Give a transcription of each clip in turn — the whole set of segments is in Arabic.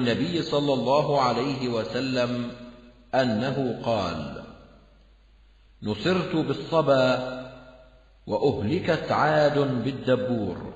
النبي صلى الله عليه وسلم أنه قال: نصرت بالصبا وأهلكت عاد بالدبور.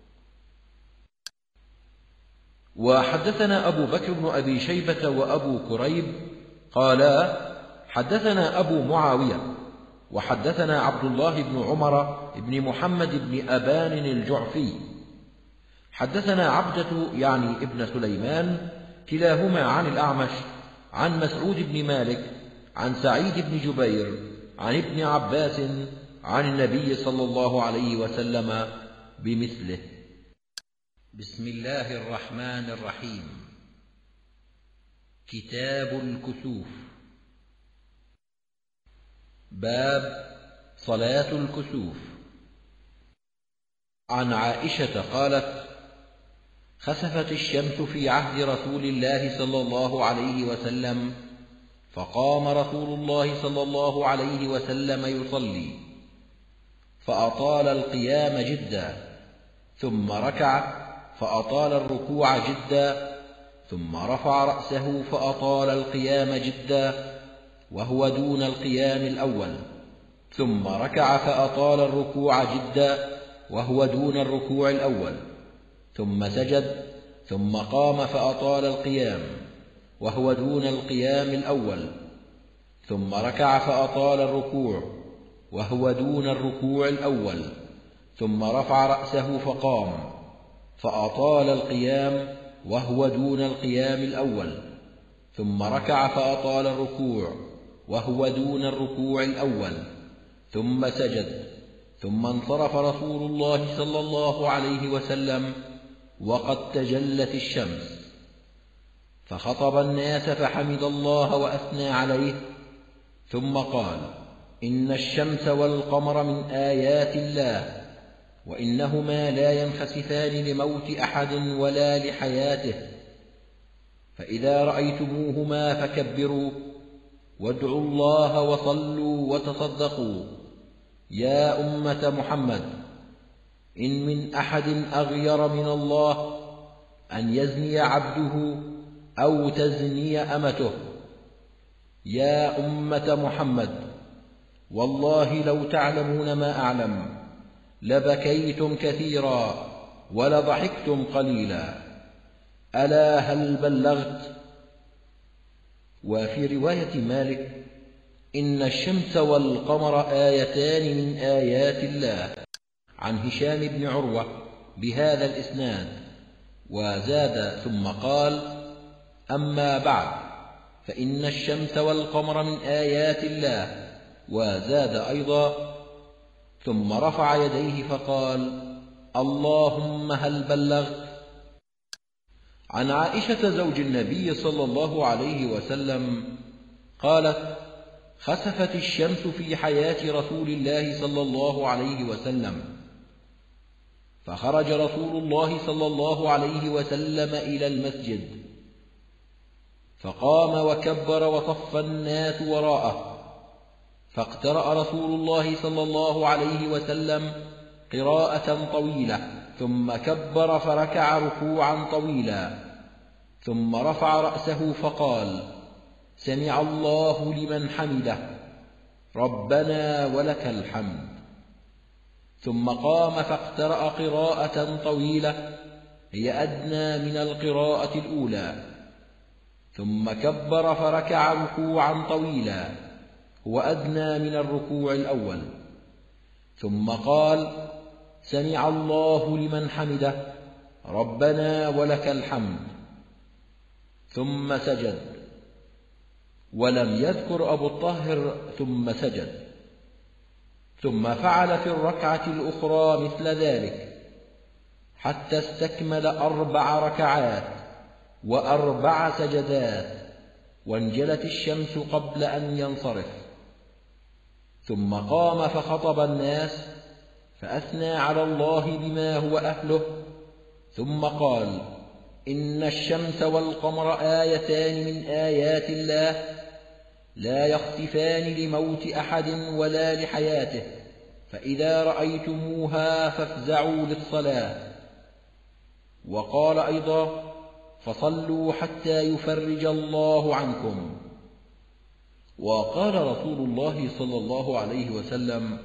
وحدثنا أبو بكر بن أبي شيبة وأبو كريب قالا: حدثنا أبو معاوية وحدثنا عبد الله بن عمر بن محمد بن أبان الجعفي حدثنا عبدة يعني ابن سليمان كلاهما عن الأعمش عن مسعود بن مالك عن سعيد بن جبير عن ابن عباس عن النبي صلى الله عليه وسلم بمثله. بسم الله الرحمن الرحيم. كتاب الكسوف. باب صلاة الكسوف. عن عائشة قالت: خسفت الشمس في عهد رسول الله صلى الله عليه وسلم، فقام رسول الله صلى الله عليه وسلم يصلي، فأطال القيام جدا، ثم ركع فأطال الركوع جدا، ثم رفع رأسه فأطال القيام جدا وهو دون القيام الأول، ثم ركع فأطال الركوع جدا وهو دون الركوع الأول، ثم سجد، ثم قام فأطال القيام وهو دون القيام الأول، ثم ركع فأطال الركوع وهو دون الركوع الأول، ثم رفع رأسه فقام فأطال القيام وهو دون القيام الأول، ثم ركع فأطال الركوع وهو دون الركوع الأول، ثم سجد، ثم انصرف رسول الله صلى الله عليه وسلم وقد تجلت الشمس، فخطب الناس فحمد الله وأثنى عليه، ثم قال: إن الشمس والقمر من آيات الله، وإنهما لا ينخسفان لموت أحد ولا لحياته، فإذا رأيتموهما فكبروا وادعوا الله وصلوا وتصدقوا. يا أمة محمد، إن من أحد أغير من الله أن يزني عبده أو تزني أمته. يا أمة محمد، والله لو تعلمون ما أعلم لبكيتم كثيرا ولضحكتم قليلا. ألا هل بلغت؟ وفي رواية مالك: إن الشمس والقمر آيتان من آيات الله. عن هشام بن عروة بهذا الإسناد، وزاد ثم قال: أما بعد، فإن الشمس والقمر من آيات الله. وزاد أيضا: ثم رفع يديه فقال: اللهم هل بلغت؟ عن عائشة زوج النبي صلى الله عليه وسلم قالت: خسفت الشمس في حياة رسول الله صلى الله عليه وسلم، فخرج رسول الله صلى الله عليه وسلم إلى المسجد، فقام وكبر وصف الناس وراءه، فاقترأ رسول الله صلى الله عليه وسلم قراءة طويلة، ثم كبر فركع ركوعا طويلا، ثم رفع رأسه فقال: سمع الله لمن حمده، ربنا ولك الحمد. ثم قام فاقترأ قراءة طويلة هي أدنى من القراءة الأولى، ثم كبر فركع ركوعا طويلا هو أدنى من الركوع الأول، ثم قال: سمع الله لمن حمده، ربنا ولك الحمد. ثم سجد. ولم يذكر أبو الطاهر ثم سجد. ثم فعل في الركعة الأخرى مثل ذلك حتى استكمل 4 ركعات و4 سجدات، وانجلت الشمس قبل أن ينصرف. ثم قام فخطب الناس فأثنى على الله بما هو أهله، ثم قال: إن الشمس والقمر آيتان من آيات الله، لا يخسفان لموت أحد ولا لحياته، فإذا رأيتموها فافزعوا للصلاة. وقال أيضا: فصلوا حتى يفرج الله عنكم. وقال رسول الله صلى الله عليه وسلم: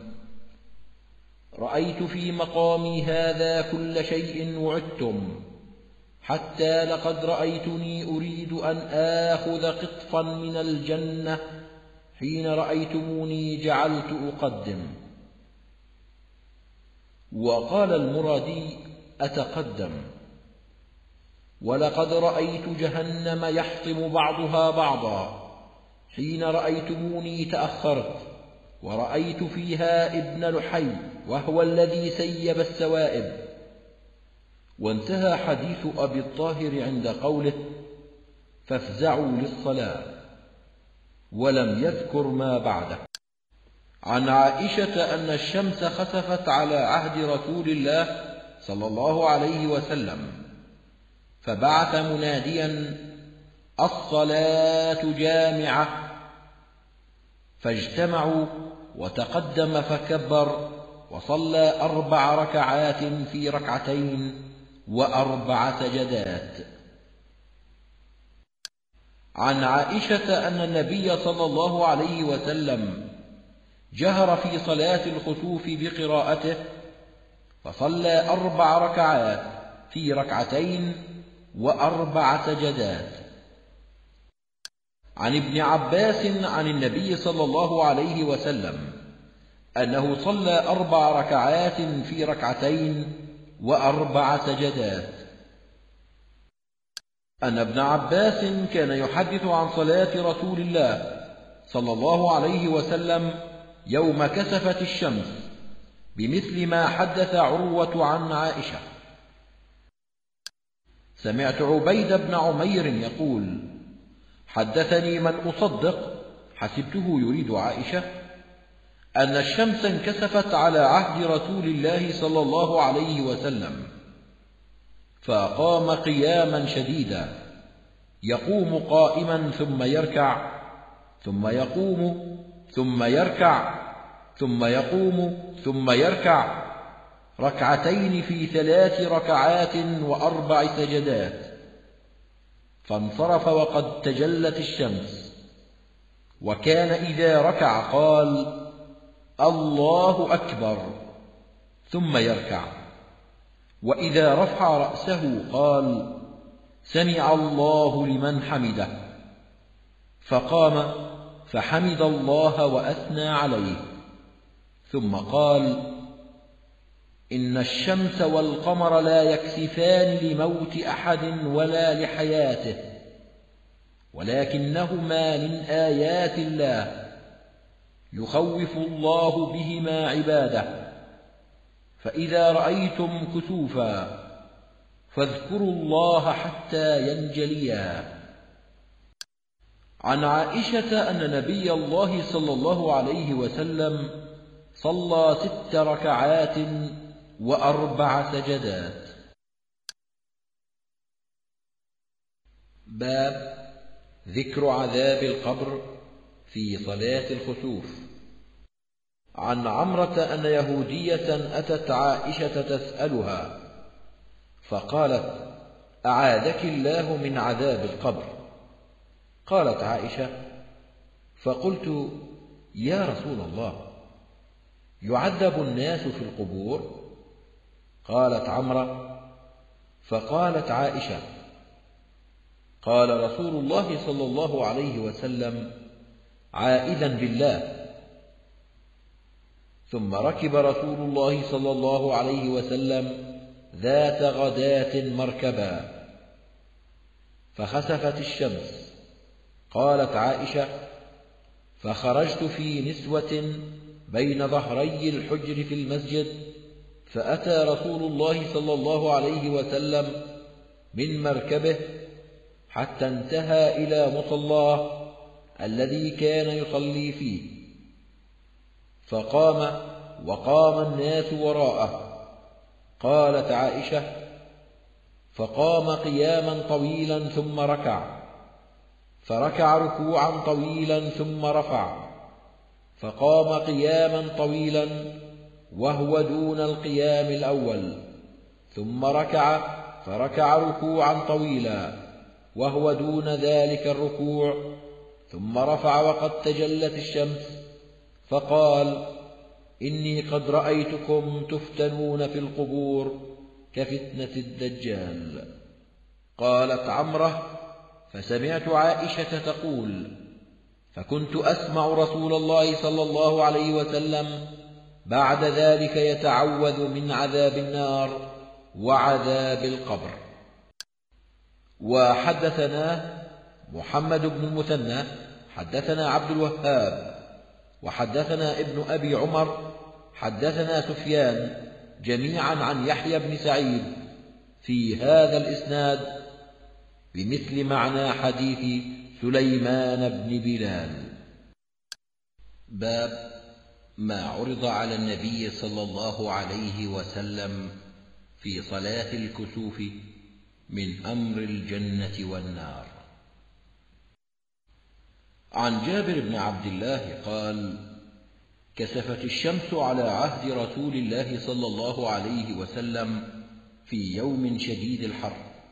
رأيت في مقامي هذا كل شيء وعدتم، حتى لقد رأيتني أريد أن آخذ قطفا من الجنة حين رأيتموني جعلت أقدم. وقال المرادي: أتقدم. ولقد رأيت جهنم يحطم بعضها بعضا حين رأيتموني تأخرت، ورأيت فيها ابن لحي وهو الذي سيب السوائب. وانتهى حديث أبي الطاهر عند قوله: فافزعوا للصلاة، ولم يذكر ما بعده. عن عائشة أن الشمس خسفت على عهد رسول الله صلى الله عليه وسلم، فبعث مناديا: الصلاة جامعة، فاجتمعوا، وتقدم فكبر، وصلى 4 ركعات في ركعتين و4 سجدات. عن عائشة أن النبي صلى الله عليه وسلم جهر في صلاة الخسوف بقراءته، فصلى 4 ركعات في ركعتين و4 سجدات. عن ابن عباس عن النبي صلى الله عليه وسلم أنه صلى 4 ركعات في ركعتين و4 سجدات. أن ابن عباس كان يحدث عن صلاة رسول الله صلى الله عليه وسلم يوم كسفت الشمس بمثل ما حدث عروة عن عائشة. سمعت عبيد بن عمير يقول: حدثني من أصدق، حسبته يريد عائشة، أن الشمس انكسفت على عهد رسول الله صلى الله عليه وسلم، فقام قياما شديدا، يقوم قائما ثم يركع، ثم يقوم ثم يركع، ثم يقوم ثم يركع، ركعتين في 3 ركعات و4 سجدات، فانصرف وقد تجلت الشمس. وكان إذا ركع قال: الله أكبر، ثم يركع. وإذا رفع رأسه قال: سمع الله لمن حمده، فقام فحمد الله وأثنى عليه، ثم قال: إن الشمس والقمر لا يكسفان لموت أحد ولا لحياته، ولكنهما من آيات الله يخوف الله بهما عباده. فإذا رأيتم كسوفا فاذكروا الله حتى ينجليا. عن عائشة أن نبي الله صلى الله عليه وسلم صلى 6 ركعات و4 سجدات. باب ذكر عذاب القبر في صلاة الخسوف. عن عمرة أن يهودية أتت عائشة تسألها، فقالت: أعاذك الله من عذاب القبر. قالت عائشة: فقلت: يا رسول الله، يعذب الناس في القبور؟ قالت عمرة: فقالت عائشة: قال رسول الله صلى الله عليه وسلم عائذا بالله. ثم ركب رسول الله صلى الله عليه وسلم ذات غداة مركبا، فخسفت الشمس. قالت عائشة: فخرجت في نسوة بين ظهري الحجر في المسجد، فأتى رسول الله صلى الله عليه وسلم من مركبه حتى انتهى إلى مصلاه الذي كان يصلي فيه، فقام وقام الناس وراءه. قالت عائشة: فقام قياما طويلا ثم ركع، فركع ركوعا طويلا ثم رفع، فقام قياما طويلا وهو دون القيام الأول، ثم ركع فركع ركوعا طويلا، وهو دون ذلك الركوع، ثم رفع وقد تجلت الشمس، فقال: إني قد رأيتكم تفتنون في القبور كفتنة الدجال. قالت عمرة: فسمعت عائشة تقول: فكنت أسمع رسول الله صلى الله عليه وسلم بعد ذلك يتعوذ من عذاب النار وعذاب القبر. وحدثنا محمد بن المثنى حدثنا عبد الوهاب وحدثنا ابن أبي عمر حدثنا سفيان جميعا عن يحيى بن سعيد في هذا الإسناد بمثل معنى حديث سليمان بن بلال. باب ما عرض على النبي صلى الله عليه وسلم في صلاة الكسوف من أمر الجنة والنار. عن جابر بن عبد الله قال: كسفت الشمس على عهد رسول الله صلى الله عليه وسلم في يوم شديد الحر،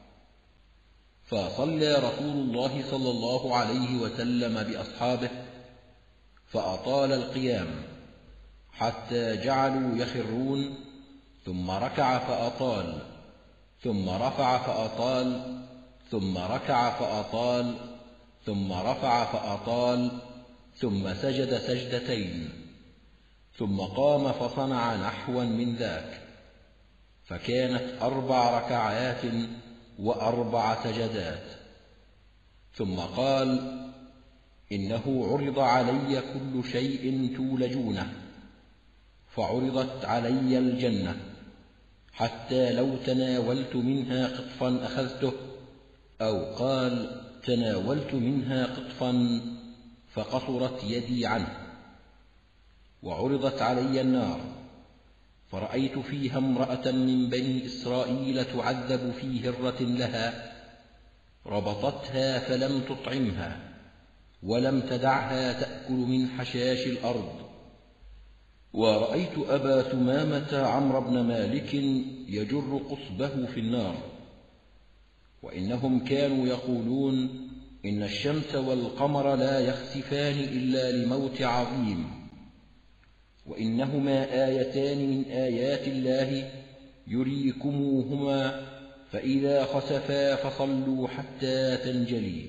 فصلى رسول الله صلى الله عليه وسلم بأصحابه فأطال القيام حتى جعلوا يخرون، ثم ركع فأطال، ثم رفع فأطال، ثم ركع فأطال، ثم رفع فأطال، ثم سجد سجدتين، ثم قام فصنع نحوا من ذاك، فكانت 4 ركعات و4 سجدات. ثم قال: إنه عرض علي كل شيء تولجونه، فعرضت علي الجنة حتى لو تناولت منها قطفا أخذته، أو قال: تناولت منها قطفا فقصرت يدي عنه. وعرضت علي النار، فرأيت فيها امرأة من بني إسرائيل تعذب في هرة لها، ربطتها فلم تطعمها ولم تدعها تأكل من حشاش الأرض. ورأيت أبا ثمامة عمرو بن مالك يجر قصبه في النار. وإنهم كانوا يقولون: إن الشمس والقمر لا يخسفان إلا لموت عظيم، وإنهما آيتان من آيات الله يريكموهما، فإذا خسفا فصلوا حتى تنجلي.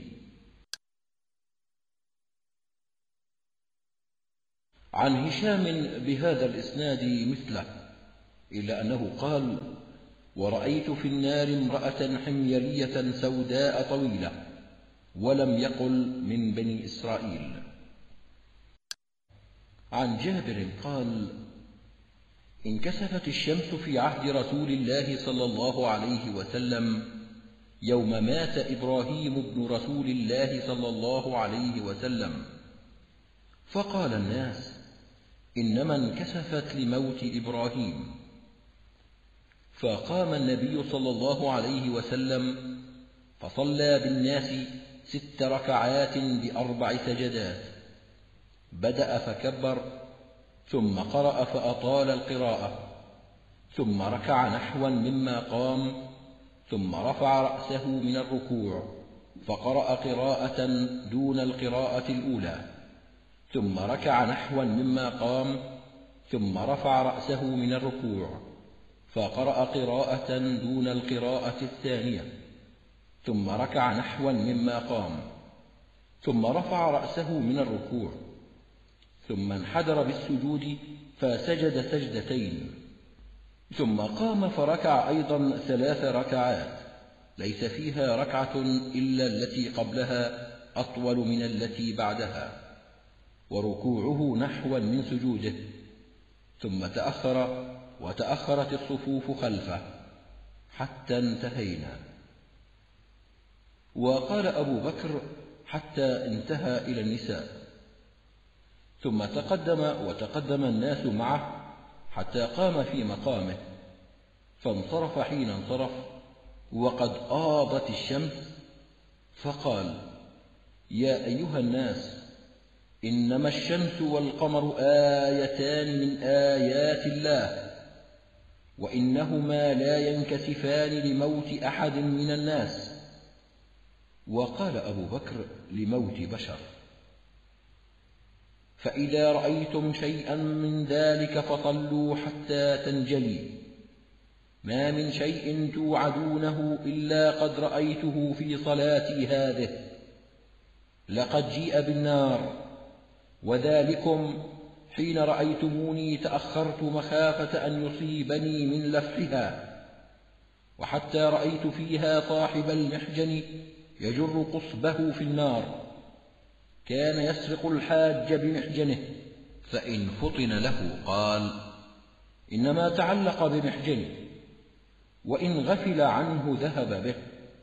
عن هشام بهذا الإسناد مثله، إلا أنه قال: ورأيت في النار امرأة حميرية سوداء طويلة، ولم يقل من بني إسرائيل. عن جابر قال: انكسفت الشمس في عهد رسول الله صلى الله عليه وسلم يوم مات إبراهيم بن رسول الله صلى الله عليه وسلم، فقال الناس: إنما انكسفت لموت إبراهيم. فقام النبي صلى الله عليه وسلم فصلى بالناس 6 ركعات ب4 سجدات، بدأ فكبر، ثم قرأ فأطال القراءة، ثم ركع نحوا مما قام، ثم رفع رأسه من الركوع فقرأ قراءة دون القراءة الأولى، ثم ركع نحوا مما قام، ثم رفع رأسه من الركوع فقرأ قراءة دون القراءة الثانية، ثم ركع نحوا مما قام، ثم رفع رأسه من الركوع، ثم انحدر بالسجود فسجد سجدتين، ثم قام فركع أيضا 3 ركعات ليس فيها ركعة إلا التي قبلها أطول من التي بعدها، وركوعه نحوا من سجوده، ثم تأخر وتأخرت الصفوف خلفه حتى انتهينا. وقال أبو بكر: حتى انتهى إلى النساء، ثم تقدم وتقدم الناس معه حتى قام في مقامه، فانصرف حين انصرف وقد آضت الشمس، فقال: يا أيها الناس، إنما الشمس والقمر آيتان من آيات الله، وإنهما لا ينكسفان لموت أحد من الناس، وقال أبو بكر لموت بشر: فإذا رأيتم شيئا من ذلك فصلوا حتى تنجلي، ما من شيء توعدونه إلا قد رأيته في صلاتي هذه، لقد جيء بالنار، وذلكم حين رأيتموني تأخرت مخافة أن يصيبني من لفحها، وحتى رأيت فيها صاحب المحجن يجر قصبه في النار، كان يسرق الحاج بمحجنه، فإن فطن له قال: إنما تعلق بمحجنه، وإن غفل عنه ذهب به.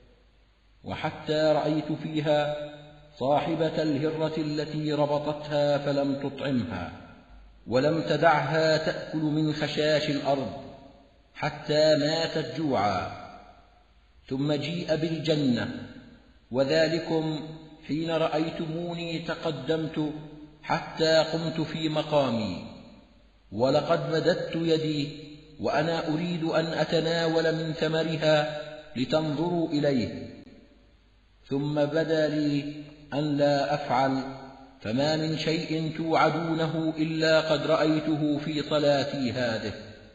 وحتى رأيت فيها صاحبة الهرة التي ربطتها فلم تطعمها، ولم تدعها تأكل من خشاش الأرض حتى ماتت جوعا. ثم جيء بالجنة، وذلكم حين رأيتموني تقدمت حتى قمت في مقامي، ولقد مددت يدي وأنا أريد أن أتناول من ثمرها لتنظروا إليه، ثم بدا لي أن لا أفعل، فما من شيء توعدونه إلا قد رأيته في صلاتي هذه.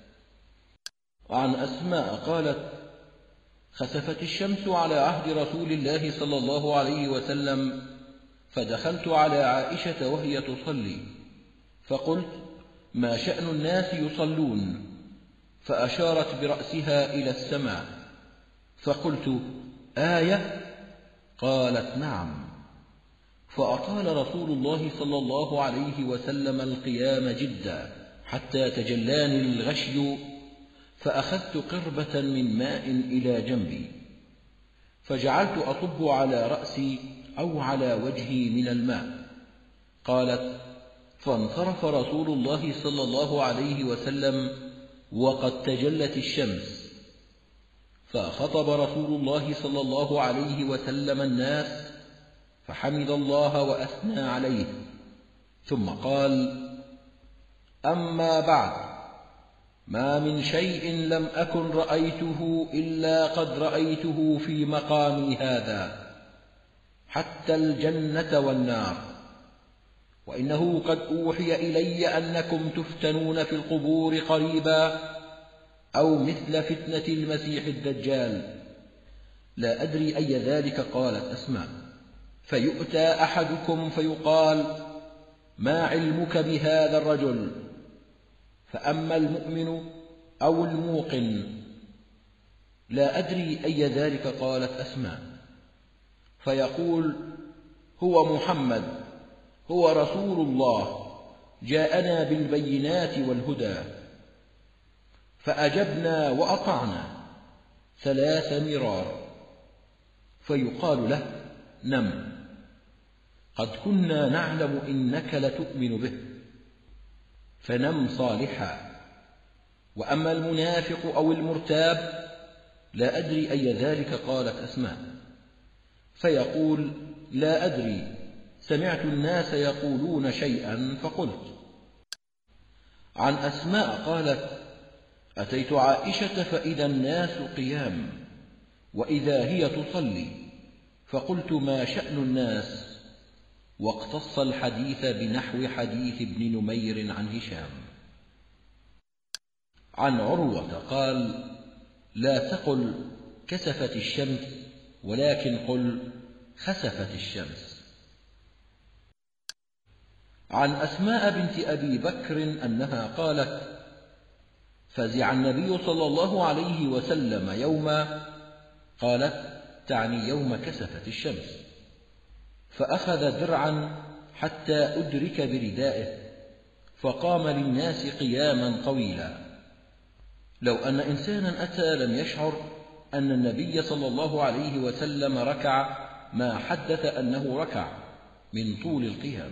وعن أسماء قالت: خسفت الشمس على عهد رسول الله صلى الله عليه وسلم، فدخلت على عائشة وهي تصلي، فقلت: ما شأن الناس يصلون؟ فأشارت برأسها إلى السماء، فقلت: آية؟ قالت: نعم. فأطال رسول الله صلى الله عليه وسلم القيام جدا حتى تجلاني الغشي، فأخذت قربة من ماء إلى جنبي، فجعلت أصب على رأسي أو على وجهي من الماء. قالت: فانصرف رسول الله صلى الله عليه وسلم وقد تجلت الشمس، فخطب رسول الله صلى الله عليه وسلم الناس، فحمد الله وأثنى عليه، ثم قال: أما بعد، ما من شيء لم أكن رأيته إلا قد رأيته في مقامي هذا، حتى الجنة والنار، وإنه قد أوحي إلي أنكم تفتنون في القبور قريبا، أو مثل فتنة المسيح الدجال. لا أدري أي ذلك، قالت أسماء. فيؤتى أحدكم فيقال: ما علمك بهذا الرجل؟ فأما المؤمن أو الموقن. لا أدري أي ذلك، قالت أسماء. فيقول: هو محمد، هو رسول الله، جاءنا بالبينات والهدى. فأجبنا وأطعنا 3 مرار. فيقال له: نم، قد كنا نعلم إنك لتؤمن به، فنم صالحا. وأما المنافق أو المرتاب، لا أدري أي ذلك، قالت أسماء. فيقول: لا أدري، سمعت الناس يقولون شيئا فقلت. عن أسماء قالت: أتيت عائشة فإذا الناس قيام، وإذا هي تصلي، فقلت: ما شأن الناس؟ واقتص الحديث بنحو حديث ابن نمير عن هشام. عن عروة قال: لا تقل كسفت الشمس، ولكن قل خسفت الشمس. عن أسماء بنت أبي بكر أنها قالت: فزع النبي صلى الله عليه وسلم يوما، قالت: تعني يوم كسفت الشمس، فأخذ درعا حتى أدرك بردائه، فقام للناس قياما طويلا. لو أن إنسانا أتى لم يشعر أن النبي صلى الله عليه وسلم ركع ما حدث أنه ركع من طول القيام.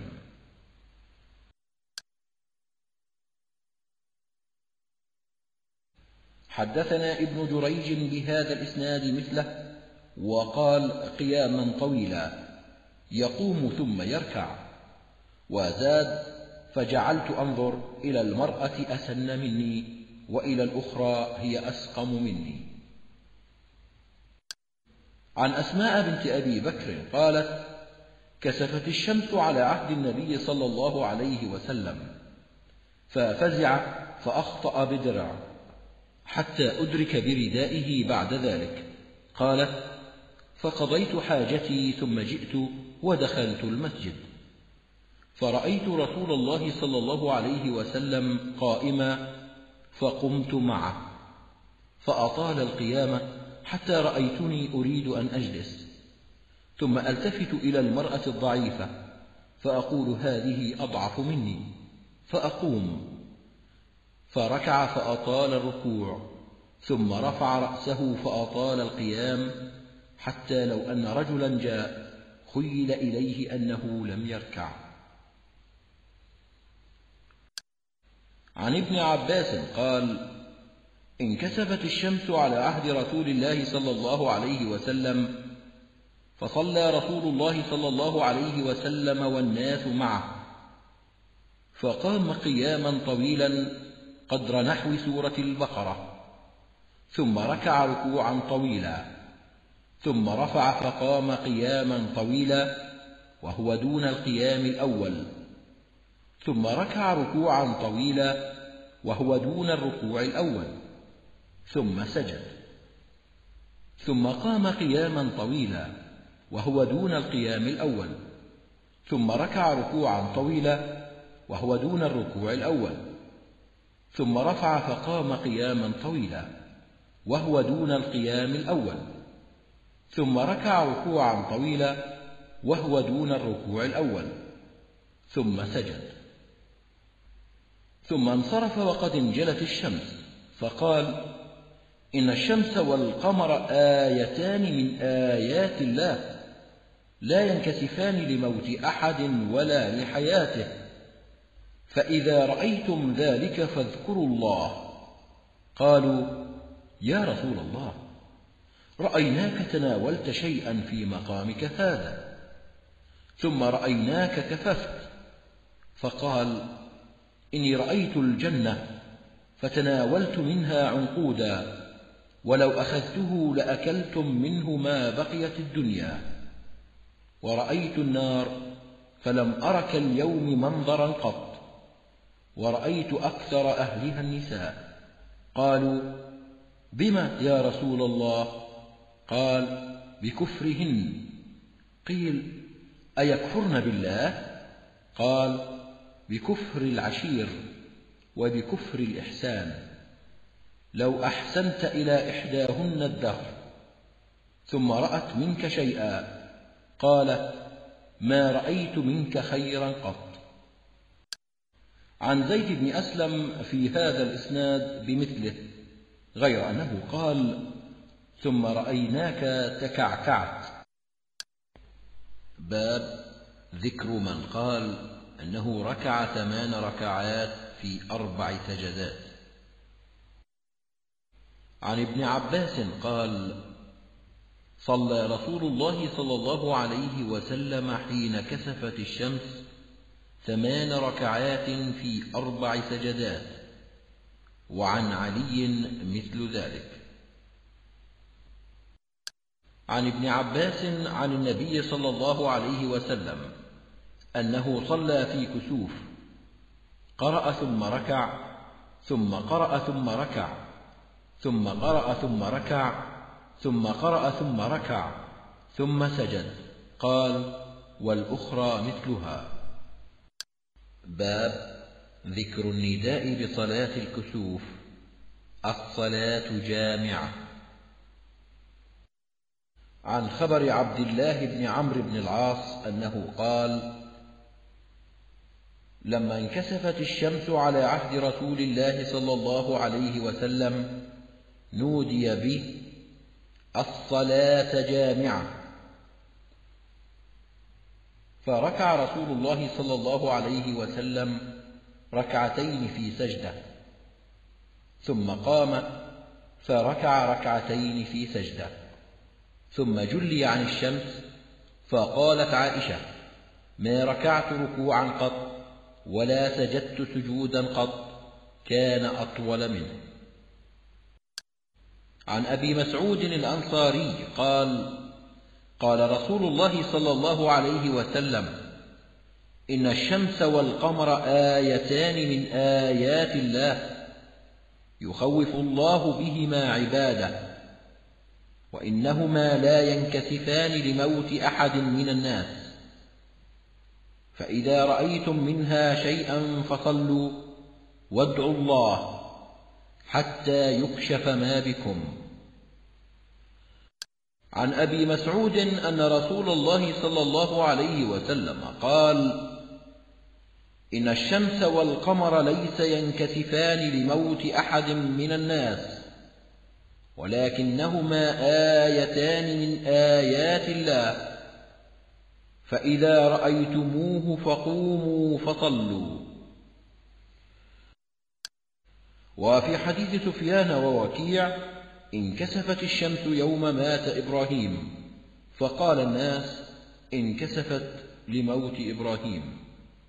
حدثنا ابن جريج بهذا الإسناد مثله، وقال: قياما طويلا يقوم ثم يركع. وزاد: فجعلت أنظر إلى المرأة أسن مني، وإلى الأخرى هي أسقم مني. عن أسماء بنت أبي بكر قالت: كسفت الشمس على عهد النبي صلى الله عليه وسلم، ففزع فأخطأ بدرع حتى أدرك بردائه بعد ذلك. قالت: فقضيت حاجتي ثم جئت ودخلت المسجد، فرأيت رسول الله صلى الله عليه وسلم قائما، فقمت معه، فأطال القيامة حتى رأيتني أريد أن أجلس، ثم ألتفت إلى المرأة الضعيفة فأقول: هذه أضعف مني، فأقوم، فركع فأطال الركوع، ثم رفع رأسه فأطال القيام، حتى لو أن رجلا جاء خيل إليه أنه لم يركع. عن ابن عباس قال: انكسفت الشمس على عهد رسول الله صلى الله عليه وسلم، فصلى رسول الله صلى الله عليه وسلم والناس معه، فقام قياما طويلا قدر نحو سورة البقرة، ثم ركع ركوعا طويلا، ثم رفع فقام قياما طويلا وهو دون القيام الأول، ثم ركع ركوعا طويلا وهو دون الركوع الأول، ثم سجد، ثم قام قياما طويلا وهو دون القيام الأول، ثم ركع ركوعا طويلا وهو دون الركوع الأول، ثم رفع فقام قياما طويلا وهو دون القيام الأول، ثم ركع ركوعا طويلا وهو دون الركوع الأول، ثم سجد، ثم انصرف وقد انجلت الشمس، فقال: إن الشمس والقمر آيتان من آيات الله، لا ينكسفان لموت أحد ولا لحياته، فإذا رأيتم ذلك فاذكروا الله. قالوا: يا رسول الله، رأيناك تناولت شيئا في مقامك هذا، ثم رأيناك كففت. فقال: إني رأيت الجنة فتناولت منها عنقودا، ولو أخذته لأكلتم منه ما بقيت الدنيا، ورأيت النار فلم أرك اليوم منظرا قط، ورأيت أكثر أهلها النساء. قالوا: بما يا رسول الله؟ قال: بكفرهن. قيل: أيكفرن بالله؟ قال: بكفر العشير وبكفر الإحسان. لو أحسنت إلى إحداهن الدهر ثم رأت منك شيئا قالت: ما رأيت منك خيرا قط. عن زيد بن أسلم في هذا الإسناد بمثله، غير أنه قال: ثم رأيناك تكعكعت. باب ذكر من قال أنه ركع 8 ركعات في 4 سجدات. عن ابن عباس قال: صلى رسول الله صلى الله عليه وسلم حين كسفت الشمس 8 ركعات في 4 سجدات. وعن علي مثل ذلك. عن ابن عباس عن النبي صلى الله عليه وسلم أنه صلى في كسوف، قرأ ثم ركع، ثم قرأ ثم ركع، ثم قرأ ثم ركع، ثم قرأ ثم ركع، ثم سجد. قال: والأخرى مثلها. باب ذكر النداء بصلاة الكسوف: الصلاة جامعة. عن خبر عبد الله بن عمرو بن العاص أنه قال: لما انكسفت الشمس على عهد رسول الله صلى الله عليه وسلم نودي به: الصلاة جامعة. فركع رسول الله صلى الله عليه وسلم 2 ركعتين في سجدة، ثم قام فركع 2 ركعتين في سجدة، ثم جلي عن الشمس، فقالت عائشة: ما ركعت ركوعا قط ولا سجدت سجودا قط كان أطول منه. عن أبي مسعود الأنصاري قال: قال رسول الله صلى الله عليه وسلم: إن الشمس والقمر آيتان من آيات الله يخوف الله بهما عباده، وإنهما لا ينكسفان لموت أحد من الناس، فإذا رأيتم منها شيئا فصلوا وادعوا الله حتى يكشف ما بكم. عن أبي مسعود أن رسول الله صلى الله عليه وسلم قال: إن الشمس والقمر ليس ينكسفان لموت أحد من الناس، ولكنهما آيتان من آيات الله، فإذا رأيتموه فقوموا فصلوا. وفي حديث سفيان ووكيع: انكسفت الشمس يوم مات إبراهيم، فقال الناس: انكسفت لموت إبراهيم.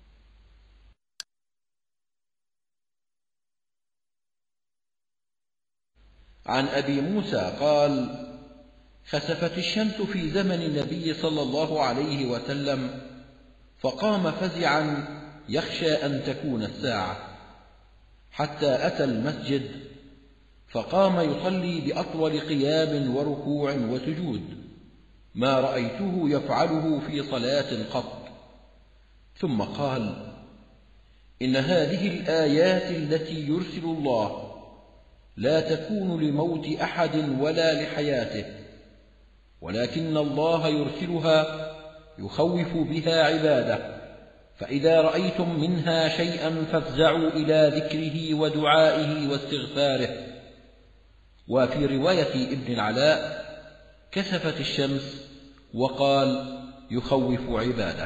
عن أبي موسى قال: خسفت الشمس في زمن النبي صلى الله عليه وسلم، فقام فزعا يخشى أن تكون الساعة، حتى أتى المسجد فقام يصلي بأطول قيام وركوع وسجود ما رأيته يفعله في صلاة قط، ثم قال: إن هذه الآيات التي يرسل الله لا تكون لموت أحد ولا لحياته، ولكن الله يرسلها يخوف بها عباده، فإذا رأيتم منها شيئا فافزعوا إلى ذكره ودعائه واستغفاره. وفي رواية ابن العلاء: كسفت الشمس، وقال: يخوف عباده.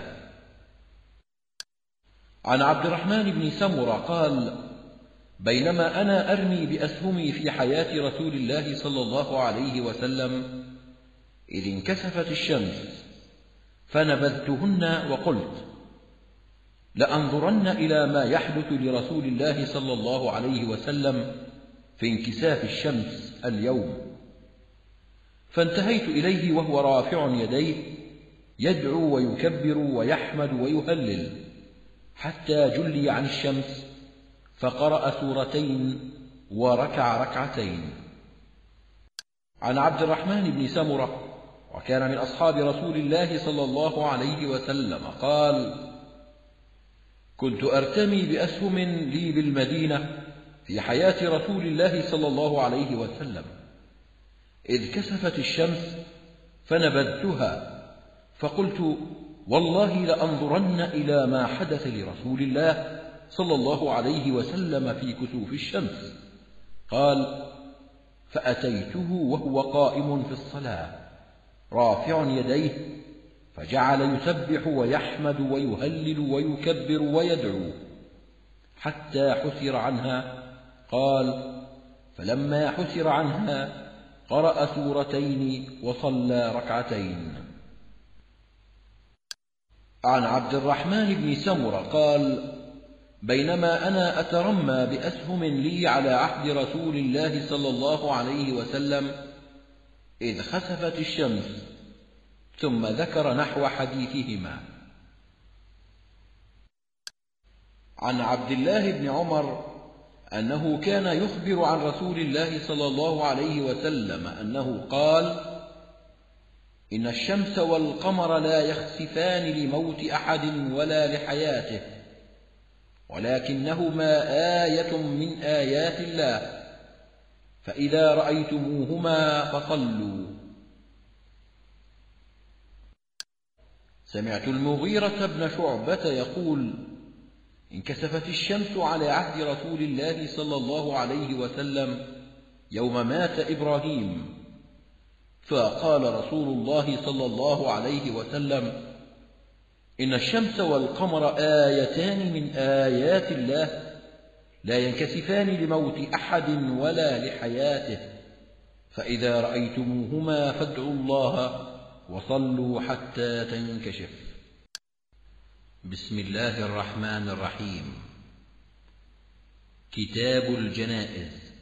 عن عبد الرحمن بن سمرة قال: بينما أنا أرمي بأسهمي في حياة رسول الله صلى الله عليه وسلم إذ انكسفت الشمس، فنبذتهن وقلت: لأنظرن إلى ما يحدث لرسول الله صلى الله عليه وسلم في انكساف الشمس اليوم. فانتهيت إليه وهو رافع يديه يدعو ويكبر ويحمد ويهلل، حتى جلي عن الشمس، فقرأ سورتين وركع ركعتين. عن عبد الرحمن بن سمرة، وكان من أصحاب رسول الله صلى الله عليه وسلم، قال: كنت أرتمي بأسهم لي بالمدينة في حياة رسول الله صلى الله عليه وسلم، إذ كسفت الشمس فنبذتها، فقلت: والله لأنظرن إلى ما حدث لرسول الله صلى الله عليه وسلم في كسوف الشمس. قال: فأتيته وهو قائم في الصلاة رافع يديه، فجعل يسبح ويحمد ويهلل ويكبر ويدعو حتى حسر عنها. قال: فلما حسر عنها قرأ سورتين وصلى ركعتين. عن عبد الرحمن بن سمرة قال: بينما أنا أترمى بأسهم لي على عهد رسول الله صلى الله عليه وسلم إذ خسفت الشمس، ثم ذكر نحو حديثهما. عن عبد الله بن عمر أنه كان يخبر عن رسول الله صلى الله عليه وسلم أنه قال: إن الشمس والقمر لا يخسفان لموت أحد ولا لحياته، ولكنهما آية من آيات الله، فإذا رأيتموهما فصلوا. سمعت المغيرة بن شعبة يقول: انكسفت الشمس على عهد رسول الله صلى الله عليه وسلم يوم مات إبراهيم، فقال رسول الله صلى الله عليه وسلم: إن الشمس والقمر آيتان من آيات الله لا ينكسفان لموت أحد ولا لحياته، فإذا رأيتموهما فادعوا الله وصلوا حتى تنكشف. بسم الله الرحمن الرحيم. كتاب الجنائز.